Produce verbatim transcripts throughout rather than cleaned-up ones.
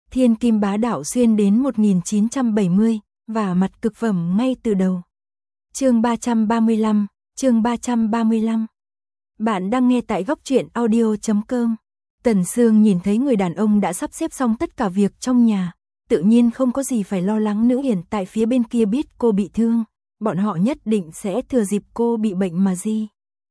Thiên kim bá đạo xuyên đến một nghìn chín trăm bảy mươi, và mặt cực phẩm ngay từ đầu. Chương ba trăm ba mươi lăm, chương ba trăm ba mươi lăm. Bạn đang nghe tại góc truyện audio chấm com. Tần Sương nhìn thấy người đàn ông đã sắp xếp xong tất cả việc trong nhà, tự nhiên không có gì phải lo lắng nữa. Hiện tại phía bên kia biết cô bị thương, bọn họ nhất định sẽ thừa dịp cô bị bệnh mà di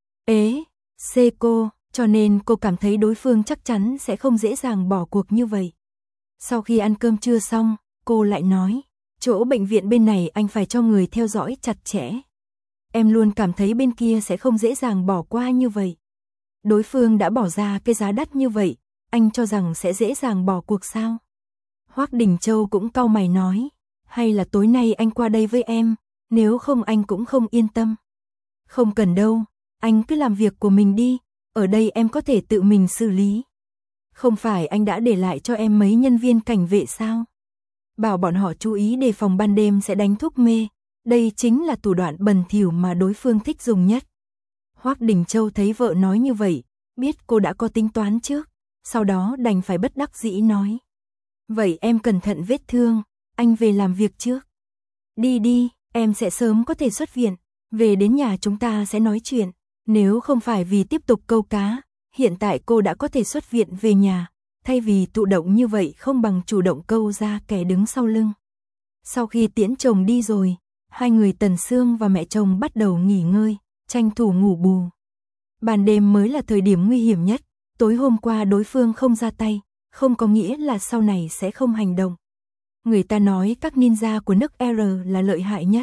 ế xê cô, cho nên cô cảm thấy đối phương chắc chắn sẽ không dễ dàng bỏ cuộc như vậy. Sau khi ăn cơm trưa xong, cô lại nói, chỗ bệnh viện bên này anh phải cho người theo dõi chặt chẽ. Em luôn cảm thấy bên kia sẽ không dễ dàng bỏ qua như vậy. Đối phương đã bỏ ra cái giá đắt như vậy, anh cho rằng sẽ dễ dàng bỏ cuộc sao? Hoắc Đình Châu cũng cau mày nói, hay là tối nay anh qua đây với em, nếu không anh cũng không yên tâm. Không cần đâu, anh cứ làm việc của mình đi, ở đây em có thể tự mình xử lý. Không phải anh đã để lại cho em mấy nhân viên cảnh vệ sao? Bảo bọn họ chú ý đề phòng ban đêm sẽ đánh thuốc mê, đây chính là thủ đoạn bẩn thỉu mà đối phương thích dùng nhất. Hoắc Đình Châu thấy vợ nói như vậy, biết cô đã có tính toán trước, sau đó đành phải bất đắc dĩ nói. Vậy em cẩn thận vết thương, anh về làm việc trước. Đi đi, em sẽ sớm có thể xuất viện, về đến nhà chúng ta sẽ nói chuyện. Nếu không phải vì tiếp tục câu cá, hiện tại cô đã có thể xuất viện về nhà, thay vì thụ động như vậy không bằng chủ động câu ra kẻ đứng sau lưng. Sau khi tiễn chồng đi rồi, hai người Tần Sương và mẹ chồng bắt đầu nghỉ ngơi, tranh thủ ngủ bù. Ban đêm mới là thời điểm nguy hiểm nhất, tối hôm qua đối phương không ra tay, không có nghĩa là sau này sẽ không hành động. Người ta nói các ninja của nước R là lợi hại nhất.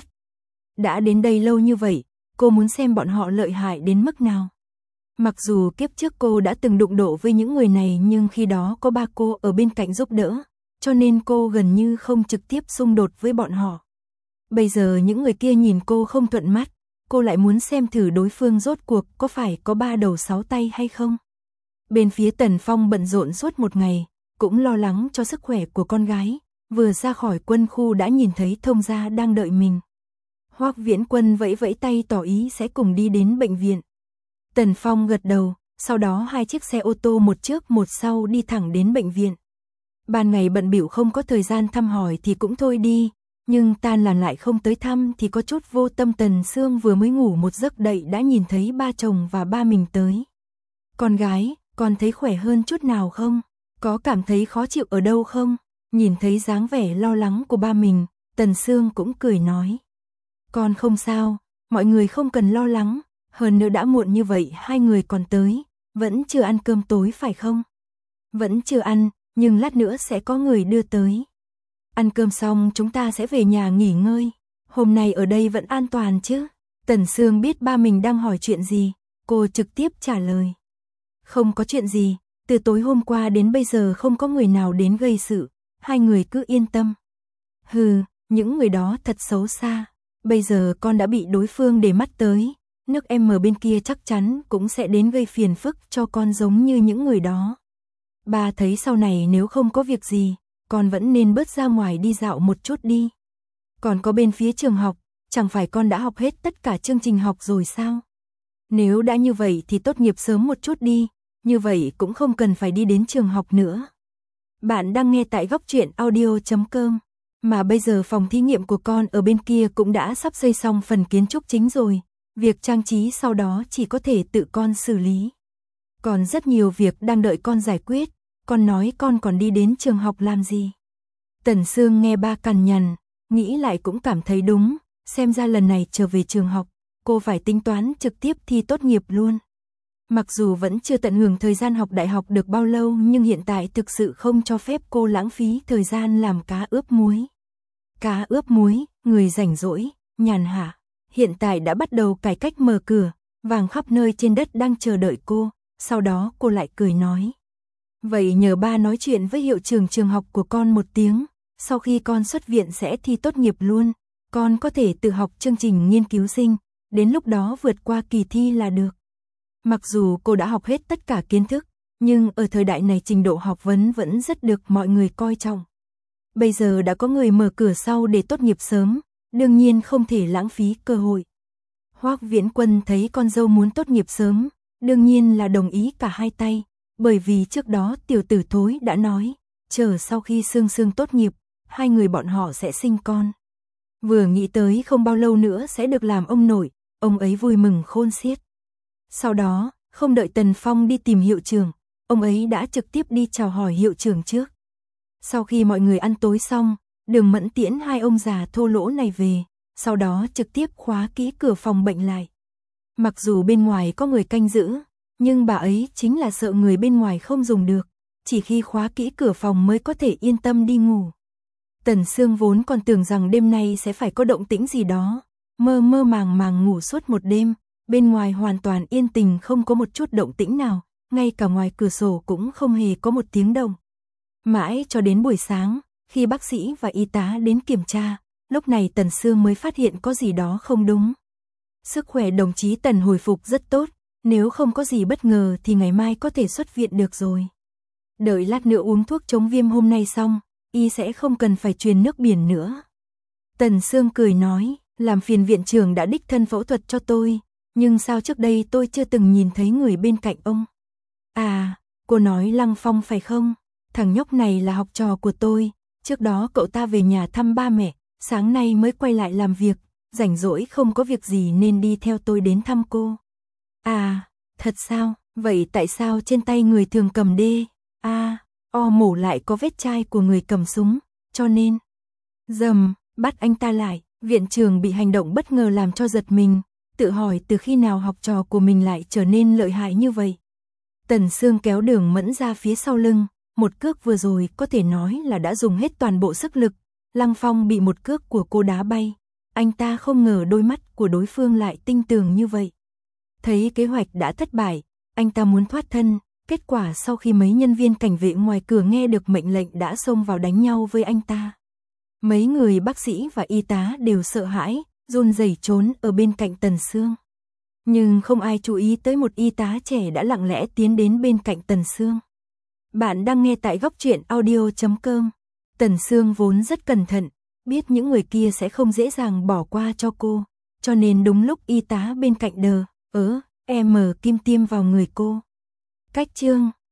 Đã đến đây lâu như vậy, cô muốn xem bọn họ lợi hại đến mức nào. Mặc dù kiếp trước cô đã từng đụng độ với những người này, nhưng khi đó có ba cô ở bên cạnh giúp đỡ, cho nên cô gần như không trực tiếp xung đột với bọn họ. Bây giờ những người kia nhìn cô không thuận mắt, cô lại muốn xem thử đối phương rốt cuộc có phải có ba đầu sáu tay hay không. Bên phía Tần Phong bận rộn suốt một ngày, cũng lo lắng cho sức khỏe của con gái, vừa ra khỏi quân khu đã nhìn thấy Thông gia đang đợi mình. Hoắc Viễn Quân vẫy vẫy tay tỏ ý sẽ cùng đi đến bệnh viện. Tần Phong gật đầu, sau đó hai chiếc xe ô tô một trước một sau đi thẳng đến bệnh viện. Ban ngày bận bịu không có thời gian thăm hỏi thì cũng thôi đi, nhưng tan làm lại không tới thăm thì có chút vô tâm. Tần Sương vừa mới ngủ một giấc dậy đã nhìn thấy ba chồng và ba mình tới. Con gái, con thấy khỏe hơn chút nào không? Có cảm thấy khó chịu ở đâu không? Nhìn thấy dáng vẻ lo lắng của ba mình, Tần Sương cũng cười nói. Con không sao, mọi người không cần lo lắng, hơn nữa đã muộn như vậy hai người còn tới, vẫn chưa ăn cơm tối phải không? Vẫn chưa ăn, nhưng lát nữa sẽ có người đưa tới. Ăn cơm xong chúng ta sẽ về nhà nghỉ ngơi, hôm nay ở đây vẫn an toàn chứ? Tần Sương biết ba mình đang hỏi chuyện gì, cô trực tiếp trả lời. Không có chuyện gì, từ tối hôm qua đến bây giờ không có người nào đến gây sự, hai người cứ yên tâm. Hừ, những người đó thật xấu xa. Bây giờ con đã bị đối phương để mắt tới, nước M bên kia chắc chắn cũng sẽ đến gây phiền phức cho con giống như những người đó. Ba thấy sau này nếu không có việc gì, con vẫn nên bớt ra ngoài đi dạo một chút đi. Còn có bên phía trường học, chẳng phải con đã học hết tất cả chương trình học rồi sao? Nếu đã như vậy thì tốt nghiệp sớm một chút đi, như vậy cũng không cần phải đi đến trường học nữa. Bạn đang nghe tại góc truyện audio chấm com. Mà bây giờ phòng thí nghiệm của con ở bên kia cũng đã sắp xây xong phần kiến trúc chính rồi, việc trang trí sau đó chỉ có thể tự con xử lý. Còn rất nhiều việc đang đợi con giải quyết, con nói con còn đi đến trường học làm gì? Tần Sương nghe ba cằn nhằn, nghĩ lại cũng cảm thấy đúng, xem ra lần này trở về trường học, cô phải tính toán trực tiếp thi tốt nghiệp luôn. Mặc dù vẫn chưa tận hưởng thời gian học đại học được bao lâu, nhưng hiện tại thực sự không cho phép cô lãng phí thời gian làm cá ướp muối. Cá ướp muối, người rảnh rỗi, nhàn hạ, hiện tại đã bắt đầu cải cách mở cửa, vàng khắp nơi trên đất đang chờ đợi cô, sau đó cô lại cười nói. Vậy nhờ ba nói chuyện với hiệu trưởng trường học của con một tiếng, sau khi con xuất viện sẽ thi tốt nghiệp luôn, con có thể tự học chương trình nghiên cứu sinh, đến lúc đó vượt qua kỳ thi là được. Mặc dù cô đã học hết tất cả kiến thức, nhưng ở thời đại này trình độ học vấn vẫn rất được mọi người coi trọng. Bây giờ đã có người mở cửa sau để tốt nghiệp sớm, đương nhiên không thể lãng phí cơ hội. Hoắc Viễn Quân thấy con dâu muốn tốt nghiệp sớm, đương nhiên là đồng ý cả hai tay, bởi vì trước đó tiểu tử thối đã nói, chờ sau khi Sương Sương tốt nghiệp, hai người bọn họ sẽ sinh con. Vừa nghĩ tới không bao lâu nữa sẽ được làm ông nội, ông ấy vui mừng khôn xiết. Sau đó, không đợi Tần Phong đi tìm hiệu trưởng, ông ấy đã trực tiếp đi chào hỏi hiệu trưởng trước. Sau khi mọi người ăn tối xong, Đường Mẫn tiễn hai ông già thô lỗ này về, sau đó trực tiếp khóa kỹ cửa phòng bệnh lại. Mặc dù bên ngoài có người canh giữ, nhưng bà ấy chính là sợ người bên ngoài không dùng được, chỉ khi khóa kỹ cửa phòng mới có thể yên tâm đi ngủ. Tần Sương vốn còn tưởng rằng đêm nay sẽ phải có động tĩnh gì đó, mơ mơ màng màng ngủ suốt một đêm, bên ngoài hoàn toàn yên tình không có một chút động tĩnh nào, ngay cả ngoài cửa sổ cũng không hề có một tiếng động. Mãi cho đến buổi sáng, khi bác sĩ và y tá đến kiểm tra, lúc này Tần Sương mới phát hiện có gì đó không đúng. Sức khỏe đồng chí Tần hồi phục rất tốt, nếu không có gì bất ngờ thì ngày mai có thể xuất viện được rồi. Đợi lát nữa uống thuốc chống viêm hôm nay xong, y sẽ không cần phải truyền nước biển nữa. Tần Sương cười nói, làm phiền viện trưởng đã đích thân phẫu thuật cho tôi, nhưng sao trước đây tôi chưa từng nhìn thấy người bên cạnh ông. À, cô nói Lăng Phong phải không? Thằng nhóc này là học trò của tôi, trước đó cậu ta về nhà thăm ba mẹ, sáng nay mới quay lại làm việc, rảnh rỗi không có việc gì nên đi theo tôi đến thăm cô. À, thật sao? Vậy tại sao trên tay người thường cầm đê, a, o mổ lại có vết chai của người cầm súng, cho nên dầm, bắt anh ta lại. Viện trưởng bị hành động bất ngờ làm cho giật mình, tự hỏi từ khi nào học trò của mình lại trở nên lợi hại như vậy. Tần Sương kéo Đường Mẫn ra phía sau lưng, một cước vừa rồi có thể nói là đã dùng hết toàn bộ sức lực, Lăng Phong bị một cước của cô đá bay, anh ta không ngờ đôi mắt của đối phương lại tinh tường như vậy. Thấy kế hoạch đã thất bại, anh ta muốn thoát thân, kết quả sau khi mấy nhân viên cảnh vệ ngoài cửa nghe được mệnh lệnh đã xông vào đánh nhau với anh ta. Mấy người bác sĩ và y tá đều sợ hãi, run rẩy trốn ở bên cạnh Tần Sương. Nhưng không ai chú ý tới một y tá trẻ đã lặng lẽ tiến đến bên cạnh Tần Sương. Bạn đang nghe tại góc truyện audio chấm com. Tần Sương vốn rất cẩn thận, biết những người kia sẽ không dễ dàng bỏ qua cho cô, cho nên đúng lúc y tá bên cạnh đờ, ớ, em mở kim tiêm vào người cô. Cách chương